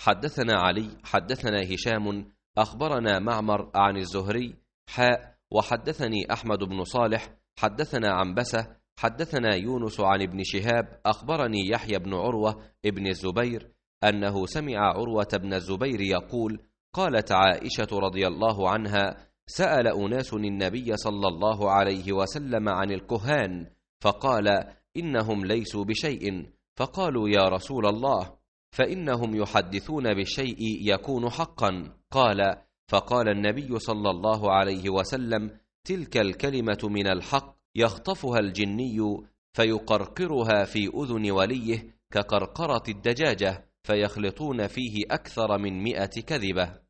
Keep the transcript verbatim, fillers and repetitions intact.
حدثنا علي حدثنا هشام أخبرنا معمر عن الزهري حاء وحدثني أحمد بن صالح حدثنا عنبسة حدثنا يونس عن ابن شهاب أخبرني يحيى بن عروة ابن الزبير أنه سمع عروة بن الزبير يقول قالت عائشة رضي الله عنها سأل أناس النبي صلى الله عليه وسلم عن الكهان فقال إنهم ليسوا بشيء، فقالوا يا رسول الله فإنهم يحدثون بالشيء يكون حقا. قال فقال النبي صلى الله عليه وسلم تلك الكلمة من الحق يخطفها الجني فيقرقرها في أذن وليه كقرقرة الدجاجة فيخلطون فيه أكثر من مئة كذبة.